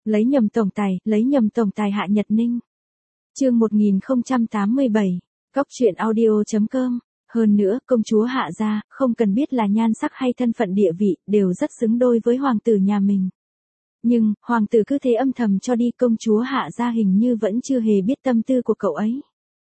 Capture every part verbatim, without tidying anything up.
Lấy nhầm tổng tài, lấy nhầm tổng tài Hạ Nhật Ninh. Chương một nghìn không trăm tám mươi bảy, Cóc truyện audio chấm com. Hơn nữa, công chúa Hạ gia, không cần biết là nhan sắc hay thân phận địa vị, đều rất xứng đôi với hoàng tử nhà mình. Nhưng, hoàng tử cứ thế âm thầm cho đi, công chúa Hạ gia hình như vẫn chưa hề biết tâm tư của cậu ấy.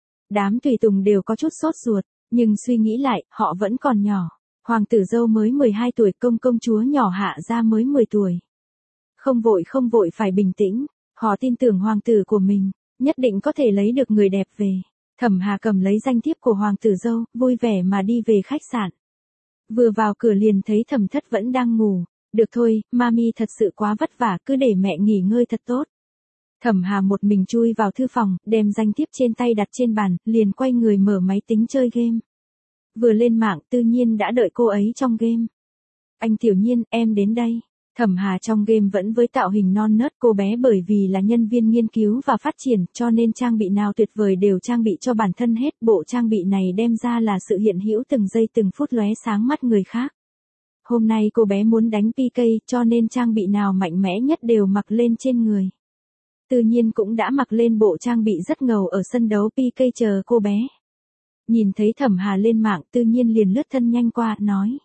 Đám tùy tùng đều có chút sốt ruột, nhưng suy nghĩ lại, họ vẫn còn nhỏ. Hoàng tử dâu mới mười hai tuổi, công công chúa nhỏ Hạ gia mới mười tuổi. Không vội không vội phải bình tĩnh, họ tin tưởng hoàng tử của mình, nhất định có thể lấy được người đẹp về. Thẩm Hà cầm lấy danh thiếp của hoàng tử dâu, vui vẻ mà đi về khách sạn. Vừa vào cửa liền thấy Thẩm Thất vẫn đang ngủ. Được thôi, mami thật sự quá vất vả, cứ để mẹ nghỉ ngơi thật tốt. Thẩm Hà một mình chui vào thư phòng, đem danh thiếp trên tay đặt trên bàn, liền quay người mở máy tính chơi game. Vừa lên mạng, Tư Nhiên đã đợi cô ấy trong game. Anh Tiểu Nhiên, em đến đây. Thẩm Hà trong game vẫn với tạo hình non nớt, cô bé bởi vì là nhân viên nghiên cứu và phát triển, cho nên trang bị nào tuyệt vời đều trang bị cho bản thân hết. Bộ trang bị này đem ra là sự hiện hữu từng giây từng phút lóe sáng mắt người khác. Hôm nay cô bé muốn đánh pê ca, cho nên trang bị nào mạnh mẽ nhất đều mặc lên trên người. Tự nhiên cũng đã mặc lên bộ trang bị rất ngầu ở sân đấu pê ca chờ cô bé. Nhìn thấy Thẩm Hà lên mạng, Tự nhiên liền lướt thân nhanh qua, nói.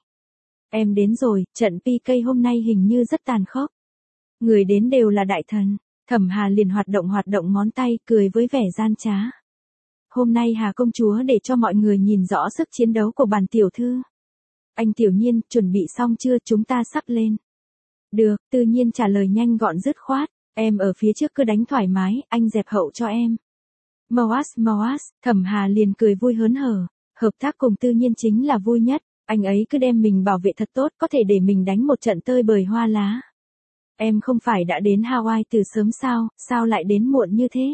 Em đến rồi, trận pê ca hôm nay hình như rất tàn khốc. Người đến đều là đại thần. Thẩm Hà liền hoạt động hoạt động ngón tay, cười với vẻ gian trá. Hôm nay Hà công chúa để cho mọi người nhìn rõ sức chiến đấu của bản tiểu thư. Anh Tiểu Nhiên, chuẩn bị xong chưa, chúng ta sắp lên. Được, Tự nhiên trả lời nhanh gọn dứt khoát. Em ở phía trước cứ đánh thoải mái, anh dẹp hậu cho em. Moas Moas, Thẩm Hà liền cười vui hớn hở. Hợp tác cùng Tự nhiên chính là vui nhất. Anh ấy cứ đem mình bảo vệ thật tốt, có thể để mình đánh một trận tơi bời hoa lá. Em không phải đã đến Hawaii từ sớm sao, sao lại đến muộn như thế?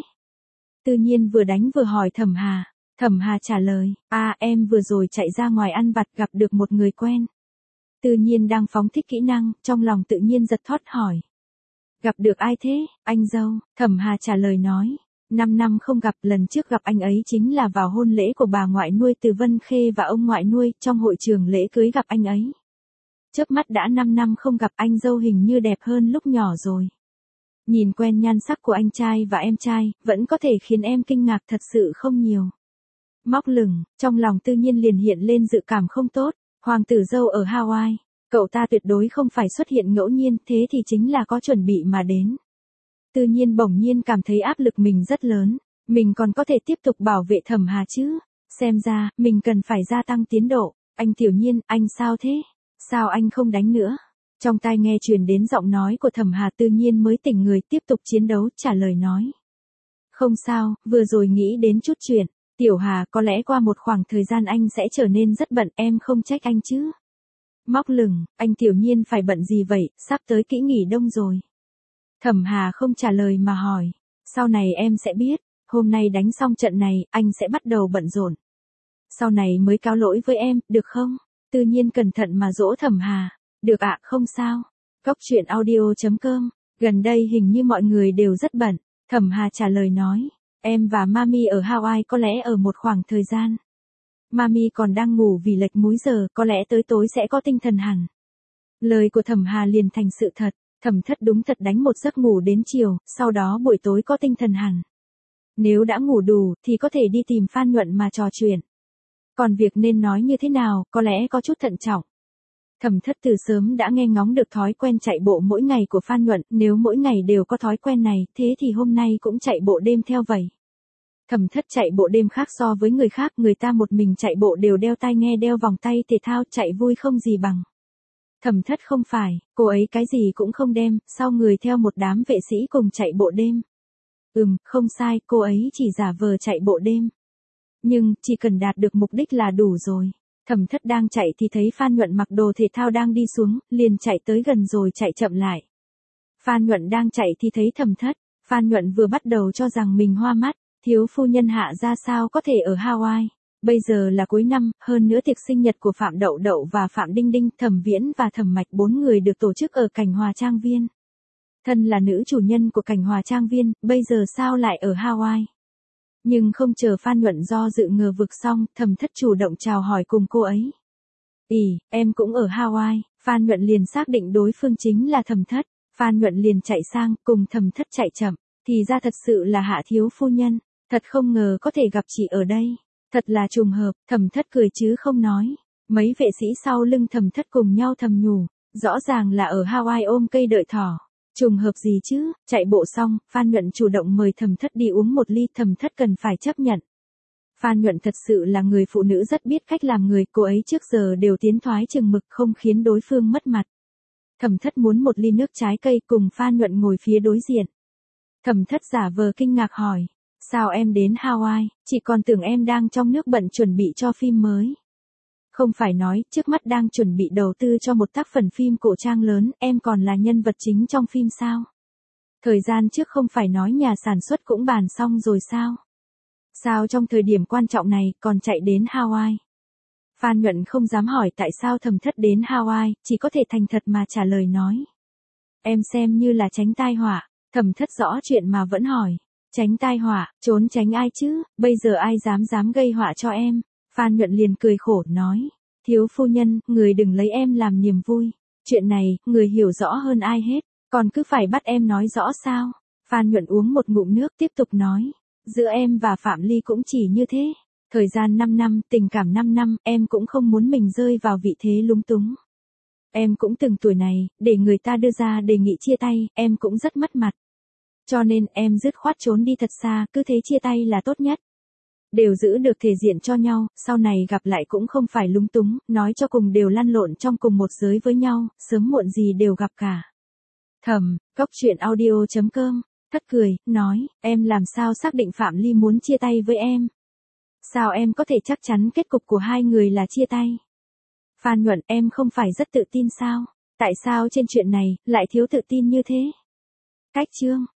Tự nhiên vừa đánh vừa hỏi Thẩm Hà. Thẩm Hà trả lời, à em vừa rồi chạy ra ngoài ăn vặt gặp được một người quen. Tự nhiên đang phóng thích kỹ năng, trong lòng tự nhiên giật thót hỏi. Gặp được ai thế, anh dâu? Thẩm Hà trả lời nói. Năm năm không gặp, lần trước gặp anh ấy chính là vào hôn lễ của bà ngoại nuôi Từ Vân Khê và ông ngoại nuôi, trong hội trường lễ cưới gặp anh ấy. Chớp mắt đã năm năm không gặp, anh dâu hình như đẹp hơn lúc nhỏ rồi. Nhìn quen nhan sắc của anh trai và em trai, vẫn có thể khiến em kinh ngạc thật sự không nhiều. Móc lửng, trong lòng Tự nhiên liền hiện lên dự cảm không tốt, hoàng tử dâu ở Hawaii, cậu ta tuyệt đối không phải xuất hiện ngẫu nhiên, thế thì chính là có chuẩn bị mà đến. Tự nhiên bỗng nhiên cảm thấy áp lực mình rất lớn, mình còn có thể tiếp tục bảo vệ Thẩm Hà chứ, xem ra, mình cần phải gia tăng tiến độ. Anh Tiểu Nhiên, anh sao thế? Sao anh không đánh nữa? Trong tai nghe truyền đến giọng nói của Thẩm Hà, Tự nhiên mới tỉnh người tiếp tục chiến đấu, trả lời nói. Không sao, vừa rồi nghĩ đến chút chuyện. Tiểu Hà, có lẽ qua một khoảng thời gian anh sẽ trở nên rất bận, em không trách anh chứ. Móc lửng, anh Tiểu Nhiên phải bận gì vậy, sắp tới kỷ nghỉ đông rồi. Thẩm Hà không trả lời mà hỏi, sau này em sẽ biết, hôm nay đánh xong trận này, anh sẽ bắt đầu bận rộn. Sau này mới cáo lỗi với em, được không? Tự nhiên cẩn thận mà dỗ Thẩm Hà, được ạ, không sao. Cóc truyện audio chấm com, gần đây hình như mọi người đều rất bận, Thẩm Hà trả lời nói. Em và Mami ở Hawaii có lẽ ở một khoảng thời gian. Mami còn đang ngủ vì lệch múi giờ, có lẽ tới tối sẽ có tinh thần hẳn. Lời của Thẩm Hà liền thành sự thật, Thẩm Thất đúng thật đánh một giấc ngủ đến chiều, sau đó buổi tối có tinh thần hẳn. Nếu đã ngủ đủ, thì có thể đi tìm Phan Nhuận mà trò chuyện. Còn việc nên nói như thế nào, có lẽ có chút thận trọng. Thẩm Thất từ sớm đã nghe ngóng được thói quen chạy bộ mỗi ngày của Phan Nhuận, nếu mỗi ngày đều có thói quen này, thế thì hôm nay cũng chạy bộ đêm theo vậy. Thẩm Thất chạy bộ đêm khác so với người khác, người ta một mình chạy bộ đều đeo tai nghe đeo vòng tay thể thao, chạy vui không gì bằng. Thẩm Thất không phải, cô ấy cái gì cũng không đem, sau người theo một đám vệ sĩ cùng chạy bộ đêm. Ừm, không sai, cô ấy chỉ giả vờ chạy bộ đêm. Nhưng, chỉ cần đạt được mục đích là đủ rồi. Thẩm Thất đang chạy thì thấy Phan Nhuận mặc đồ thể thao đang đi xuống, liền chạy tới gần rồi chạy chậm lại. Phan Nhuận đang chạy thì thấy Thẩm Thất, Phan Nhuận vừa bắt đầu cho rằng mình hoa mắt, thiếu phu nhân Hạ ra sao có thể ở Hawaii. Bây giờ là cuối năm, hơn nữa tiệc sinh nhật của Phạm Đậu Đậu và Phạm Đinh Đinh, Thẩm Viễn và Thẩm Mạch bốn người được tổ chức ở Cảnh Hòa Trang Viên. Thân là nữ chủ nhân của Cảnh Hòa Trang Viên, bây giờ sao lại ở Hawaii? Nhưng không chờ Phan Nhuận do dự ngờ vực xong, Thẩm Thất chủ động chào hỏi cùng cô ấy. Ý, em cũng ở Hawaii, Phan Nhuận liền xác định đối phương chính là Thẩm Thất. Phan Nhuận liền chạy sang, cùng Thẩm Thất chạy chậm, thì ra thật sự là Hạ thiếu phu nhân, thật không ngờ có thể gặp chị ở đây, thật là trùng hợp. Thẩm Thất cười chứ không nói. Mấy vệ sĩ sau lưng Thẩm Thất cùng nhau thầm nhủ, rõ ràng là ở Hawaii ôm cây đợi thỏ, trùng hợp gì chứ. Chạy bộ xong, Phan Nhuận chủ động mời Thẩm Thất đi uống một ly, Thẩm Thất cần phải chấp nhận. Phan Nhuận thật sự là người phụ nữ rất biết cách làm người, cô ấy trước giờ đều tiến thoái chừng mực, không khiến đối phương mất mặt. Thẩm Thất muốn một ly nước trái cây, cùng Phan Nhuận ngồi phía đối diện. Thẩm Thất giả vờ kinh ngạc hỏi, sao em đến Hawaii, chị còn tưởng em đang trong nước bận chuẩn bị cho phim mới. Không phải nói, trước mắt đang chuẩn bị đầu tư cho một tác phẩm phim cổ trang lớn, em còn là nhân vật chính trong phim sao? Thời gian trước không phải nói nhà sản xuất cũng bàn xong rồi sao? Sao trong thời điểm quan trọng này còn chạy đến Hawaii? Phan Nhuận không dám hỏi tại sao Thẩm Thất đến Hawaii, chỉ có thể thành thật mà trả lời nói. Em xem như là tránh tai họa. Thẩm Thất rõ chuyện mà vẫn hỏi. Tránh tai họa, trốn tránh ai chứ, bây giờ ai dám dám gây họa cho em. Phan Nhuận liền cười khổ nói. Thiếu phu nhân, người đừng lấy em làm niềm vui. Chuyện này, người hiểu rõ hơn ai hết, còn cứ phải bắt em nói rõ sao. Phan Nhuận uống một ngụm nước tiếp tục nói. Giữa em và Phạm Ly cũng chỉ như thế. Thời gian năm năm, tình cảm năm năm, em cũng không muốn mình rơi vào vị thế lúng túng. Em cũng từng tuổi này, để người ta đưa ra đề nghị chia tay, em cũng rất mất mặt. Cho nên em dứt khoát trốn đi thật xa, cứ thế chia tay là tốt nhất. Đều giữ được thể diện cho nhau, sau này gặp lại cũng không phải lúng túng, nói cho cùng đều lăn lộn trong cùng một giới với nhau, sớm muộn gì đều gặp cả. Thầm, Cóc Truyện Audio chấm com, Thất cười, nói, em làm sao xác định Phạm Ly muốn chia tay với em? Sao em có thể chắc chắn kết cục của hai người là chia tay? Phan Nhuận, em không phải rất tự tin sao? Tại sao trên chuyện này, lại thiếu tự tin như thế? Cách chương